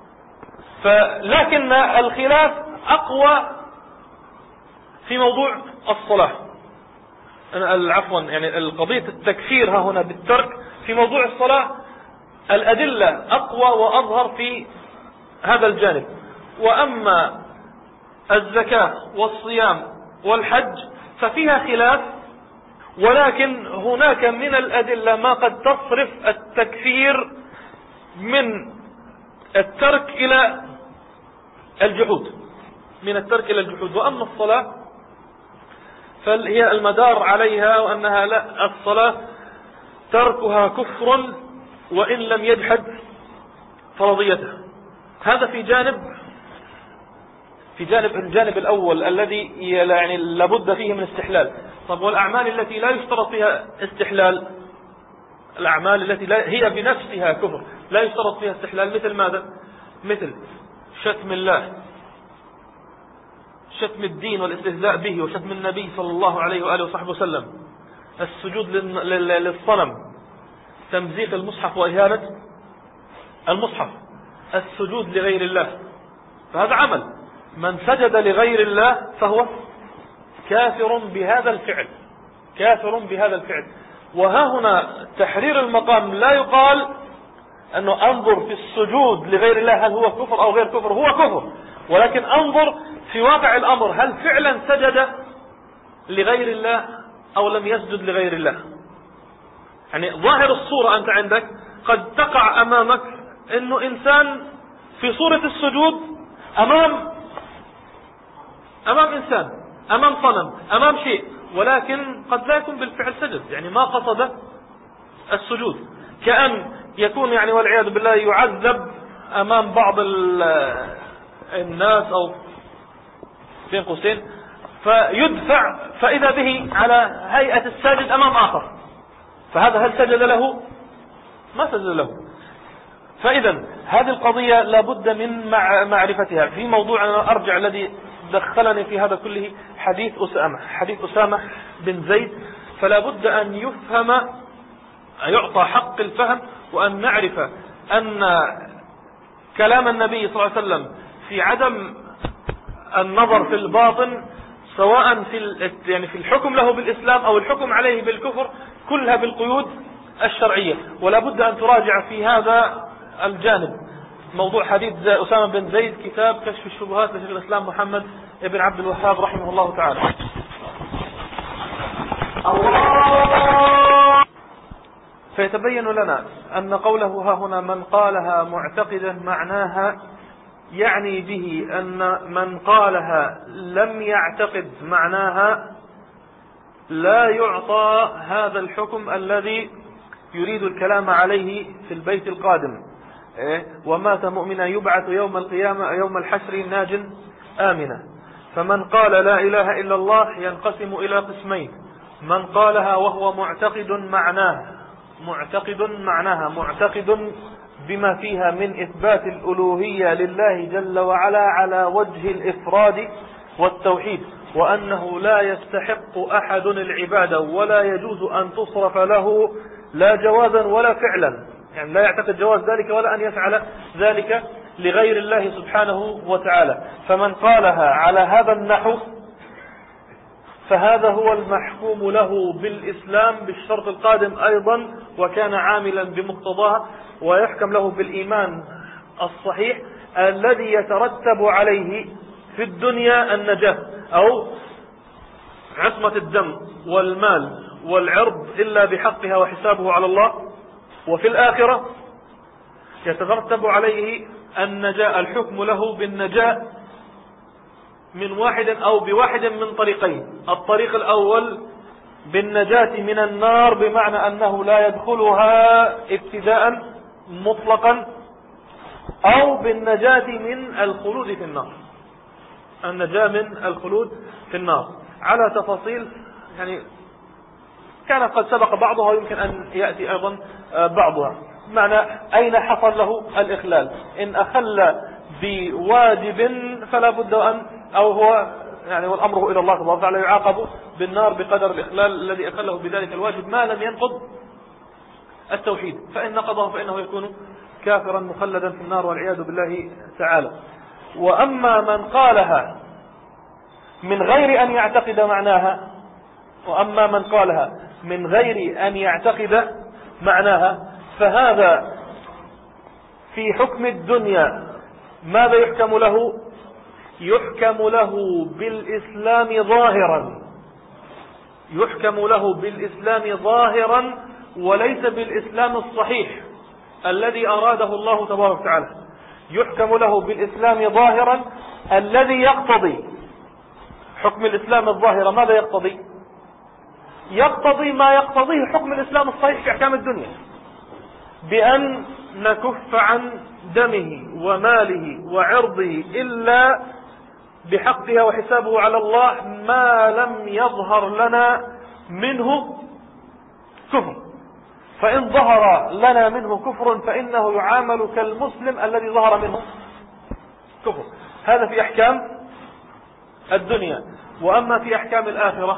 فلكن الخلاف أقوى في موضوع الصلاة، عفوا يعني القضية التكفير ها هنا بالترك في موضوع الصلاة، الأدلة أقوى وأظهر في هذا الجانب. وأما الزكاة والصيام والحج ففيها خلاف، ولكن هناك من الأدلة ما قد تصرف التكفير من الترك إلى الجحود، من الترك إلى الجحود. وأما الصلاة فهي المدار عليها، وأنها لا، الصلاة تركها كفر وإن لم يجحد فرضيتها. هذا في جانب في جانب الجانب الأول الذي يعني لابد فيه من استحلال. طب والأعمال التي لا يشترط فيها استحلال، الأعمال التي لا هي بنفسها كفر لا يشترط فيها استحلال، مثل ماذا؟ مثل شتم الله، شتم الدين والاستهزاء به، وشتم النبي صلى الله عليه وآله وصحبه وسلم، السجود للصنم، تمزيق المصحف وإهانة المصحف، السجود لغير الله. فهذا عمل، من سجد لغير الله فهو كافر بهذا الفعل، كافر بهذا الفعل. وها هنا تحرير المقام لا يقال أنه أنظر في السجود لغير الله هل هو كفر أو غير كفر، هو كفر، ولكن أنظر في واقع الأمر هل فعلا سجد لغير الله أو لم يسجد لغير الله. يعني ظاهر الصورة أنت عندك قد تقع أمامك أنه إنسان في صورة السجود أمام أمام إنسان، أمام صنم، أمام شيء، ولكن قد لا يكون بالفعل سجد، يعني ما قصد السجود، كأن يكون يعني والعياذ بالله يعذب أمام بعض الناس أو بين قوسين فيدفع، فإذا به على هيئة الساجد أمام آخر، فهذا هل سجد له؟ ما سجد له. فإذا هذه القضية لابد من معرفتها. في موضوعنا أرجع الذي دخلني في هذا كله حديث أسامة حديث أسامة بن زيد، فلا بد أن يفهم، يعطى حق الفهم، وأن نعرف أن كلام النبي صلى الله عليه وسلم في عدم النظر في الباطن، سواء في يعني في الحكم له بالإسلام أو الحكم عليه بالكفر، كلها بالقيود الشرعية. ولا بد أن تراجع في هذا الجانب موضوع حديث أسامة بن زيد، كتاب كشف الشبهات لشيخ الإسلام محمد بن عبد الوهاب رحمه الله تعالى. فيتبين لنا أن قوله ها هنا من قالها معتقدا معناها يعني به أن من قالها لم يعتقد معناها لا يعطى هذا الحكم الذي يريد الكلام عليه في البيت القادم. ومات مؤمنا يبعث يوم القيامة يوم الحشر ناج آمنا. فمن قال لا إله إلا الله ينقسم إلى قسمين: من قالها وهو معتقد معناه معتقد معناها معتقد بما فيها من إثبات الألوهية لله جل وعلا على وجه الإفراد والتوحيد، وأنه لا يستحق أحد العبادة ولا يجوز أن تصرف له لا جوازا ولا فعلا، يعني لا يعتقد جواز ذلك ولا أن يفعل ذلك لغير الله سبحانه وتعالى. فمن قالها على هذا النحو فهذا هو المحكوم له بالإسلام بالشرط القادم أيضا وكان عاملا بمقتضاها، ويحكم له بالإيمان الصحيح الذي يترتب عليه في الدنيا النجاة أو عصمة الدم والمال والعرض إلا بحقها وحسابه على الله، وفي الآخرة يترتب عليه النجاة الحكم له بالنجاة من واحد أو بواحد من طريقين: الطريق الأول بالنجاة من النار بمعنى أنه لا يدخلها ابتداء مطلقا، أو بالنجاة من الخلود في النار، النجاة من الخلود في النار على تفاصيل يعني كان قد سبق بعضها ويمكن أن يأتي أيضا بعضها. معنى أين حصل له الإخلال؟ إن أخل بواجب فلا بد أن أو هو يعني والأمر إلى الله تبارك وتعالى يعاقب بالنار بقدر الإخلال الذي أخله بذلك الواجب ما لم ينقض التوحيد، فإن نقضه فإنه يكون كافرا مخلدا في النار والعياذ بالله تعالى. وأما من قالها من غير أن يعتقد معناها وأما من قالها من غير أن يعتقد معناها فهذا في حكم الدنيا ماذا يحكم له؟ يحكم له بالإسلام ظاهرا يحكم له بالإسلام ظاهرا وليس بالإسلام الصحيح الذي أراده الله تبارك وتعالى. يحكم له بالإسلام ظاهرا الذي يقتضي حكم الإسلام الظاهر. ماذا يقتضي؟ يقتضي ما يقتضيه حكم الإسلام الصحيح في أحكام الدنيا، بأن نكف عن دمه وماله وعرضه إلا بحقها وحسابه على الله ما لم يظهر لنا منه كفر، فإن ظهر لنا منه كفر فإنه يعامل كالمسلم الذي ظهر منه كفر. هذا في أحكام الدنيا. وأما في أحكام الآخرة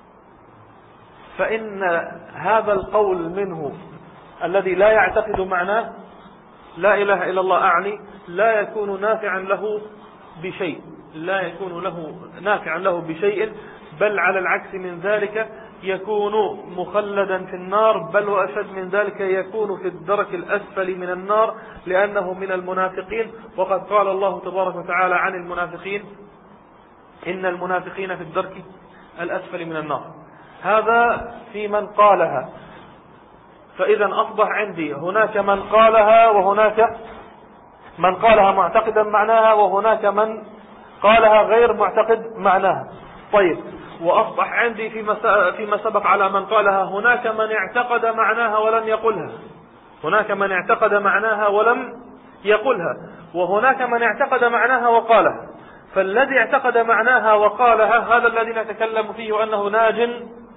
فإن هذا القول منه الذي لا يعتقد معناه لا إله إلا الله أعني لا يكون نافعا له بشيء لا يكون له نافعا له بشيء بل على العكس من ذلك يكون مخلدا في النار، بل وأشد من ذلك يكون في الدرك الأسفل من النار لأنه من المنافقين. وقد قال الله تبارك وتعالى عن المنافقين: إن المنافقين في الدرك الأسفل من النار. هذا في من قالها. فإذا أصبح عندي هناك من قالها وهناك من قالها معتقدا معناها وهناك من قالها غير معتقد معناها. طيب، وأصبح عندي فيما فيما سبق على من قالها هناك من اعتقد معناها ولم يقلها هناك من اعتقد معناها ولم يقلها وهناك من اعتقد معناها وقالها. فالذي اعتقد معناها وقالها هذا الذي نتكلم فيه وأنه ناج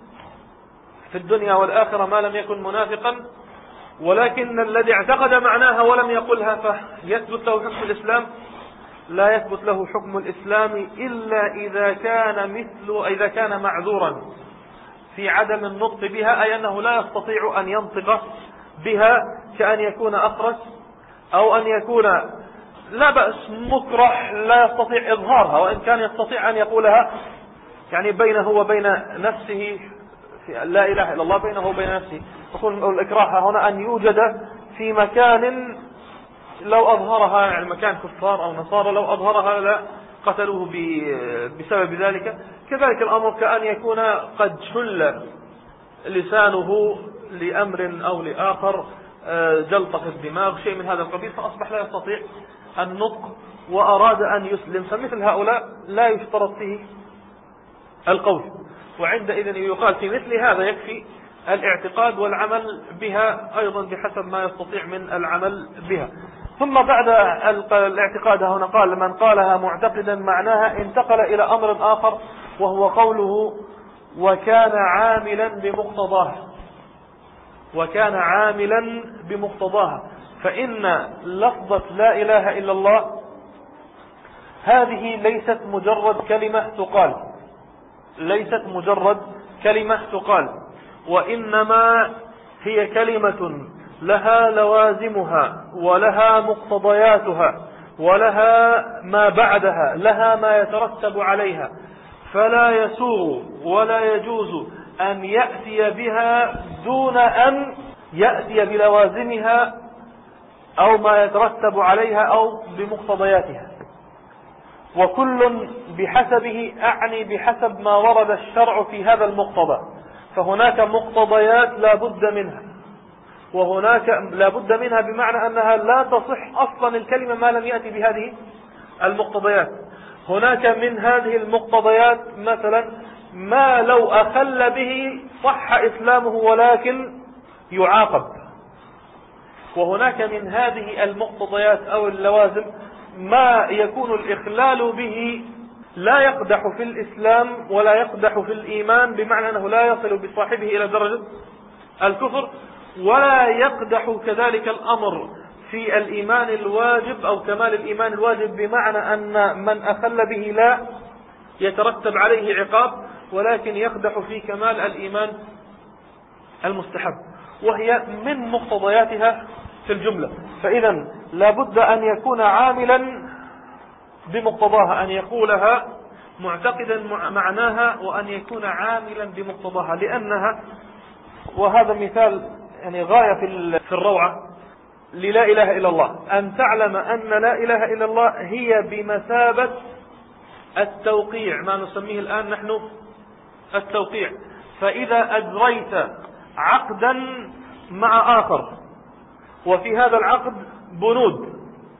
في الدنيا والآخرة ما لم يكن منافقا. ولكن الذي اعتقد معناها ولم يقلها فيثبت له حكم الإسلام؟ لا يثبت له حكم الإسلام إلا إذا كان مثل إذا كان معذورا في عدم النطق بها، أي أنه لا يستطيع أن ينطق بها، كأن يكون أخرس أو أن يكون لا بأس مكره لا يستطيع إظهارها، وإن كان يستطيع أن يقولها يعني بينه وبين نفسه في لا إله إلا الله بينه وبين نفسه. يقول الإكراه هنا أن يوجد في مكان لو أظهرها يعني مكان كفار أو نصارى لو أظهرها لا قتلوه بسبب ذلك. كذلك الأمر كأن يكون قد شل لسانه لأمر أو لآخر، جلطة الدماغ شيء من هذا القبيل، فأصبح لا يستطيع النطق وأراد أن يسلم، فمثل هؤلاء لا يشترط فيه القول. وعندئذ يقال في مثل هذا يكفي الاعتقاد والعمل بها أيضا بحسب ما يستطيع من العمل بها. ثم بعد الاعتقاد هنا قال من قالها معتقدا معناها انتقل إلى أمر آخر، وهو قوله وكان عاملا بمقتضاها. وكان عاملا بمقتضاها، فإن لفظة لا إله إلا الله هذه ليست مجرد كلمة تقال، ليست مجرد كلمة تقال، وإنما هي كلمة لها لوازمها ولها مقتضياتها ولها ما بعدها، لها ما يترتب عليها، فلا يسوغ ولا يجوز أن يأتي بها دون أن يأتي بلوازمها أو ما يترتب عليها أو بمقتضياتها، وكل بحسبه، أعني بحسب ما ورد الشرع في هذا المقتضى. فهناك مقتضيات لا بد منها، وهناك لا بد منها بمعنى أنها لا تصح أصلا الكلمة ما لم يأتي بهذه المقتضيات. هناك من هذه المقتضيات مثلا ما لو أخل به صح إسلامه ولكن يعاقب، وهناك من هذه المقتضيات أو اللوازم ما يكون الإخلال به لا يقدح في الإسلام ولا يقدح في الإيمان، بمعنى أنه لا يصل بصاحبه إلى درجة الكفر، ولا يقدح كذلك الأمر في الإيمان الواجب أو كمال الإيمان الواجب، بمعنى أن من أخل به لا يترتب عليه عقاب، ولكن يقدح في كمال الإيمان المستحب، وهي من مقتضياتها في الجملة. فإذا لابد أن يكون عاملا بمقتضاها، أن يقولها معتقدا معناها، وأن يكون عاملا بمقتضاها، لأنها، وهذا مثال يعني غاية في الروعة للا إله إلا الله، أن تعلم أن لا إله إلا الله هي بمثابة التوقيع، ما نسميه الآن نحن التوقيع. فإذا أجريت عقدا مع آخر، وفي هذا العقد بنود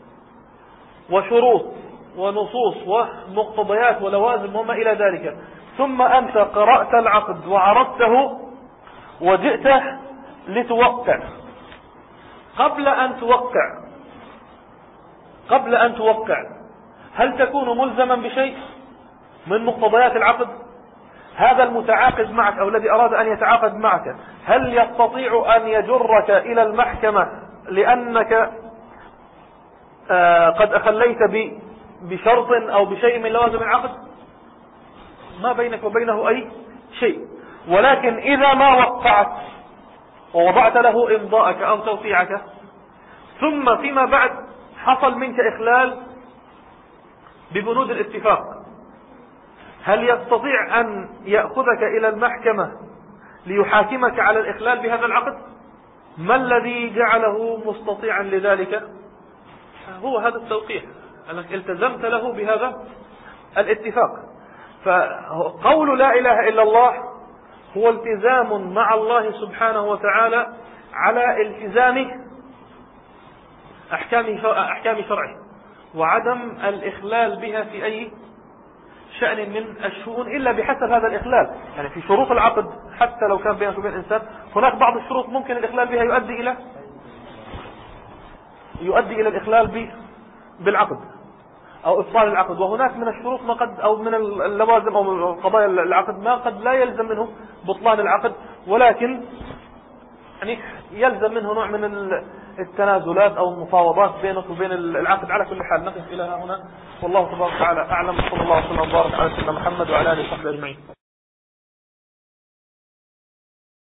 وشروط ونصوص ومقتضيات ولوازم وما إلى ذلك، ثم أنت قرأت العقد وعرفته وجئت لتوقع، قبل أن توقع قبل أن توقع هل تكون ملزما بشيء من مقتضيات العقد؟ هذا المتعاقد معك أو الذي أراد أن يتعاقد معك هل يستطيع أن يجرك إلى المحكمة لأنك آه قد أخليت بشرط أو بشيء من لوازم العقد؟ ما بينك وبينه أي شيء. ولكن إذا ما وقعت ووضعت له إمضاءك أو توقيعك، ثم فيما بعد حصل منك إخلال ببنود الاتفاق، هل يستطيع أن يأخذك إلى المحكمة ليحاكمك على الإخلال بهذا العقد؟ ما الذي جعله مستطيعا لذلك؟ هو هذا التوقيع، أنك التزمت له بهذا الاتفاق. فقول لا إله إلا الله هو التزام مع الله سبحانه وتعالى على التزام أحكام أحكام شرعه، وعدم الإخلال بها في أي شأن من الشؤون إلا بحسب هذا الإخلال. يعني في شروط العقد حتى لو كان بينك وبين الإنسان هناك بعض الشروط ممكن الإخلال بها يؤدي إلى يؤدي إلى الإخلال بالعقد أو إبطال العقد، وهناك من الشروط ما قد أو من اللوازم أو قضايا العقد ما قد لا يلزم منه بطلان العقد، ولكن يعني يلزم منه نوع من التنازلات أو المفاوضات بينك وبين العقد. على كل حال نقف إلى هنا، والله تبارك وتعالى أعلم، صلى الله وسلم وبارك على سيدنا محمد وعلى آله وصحبه أجمعين.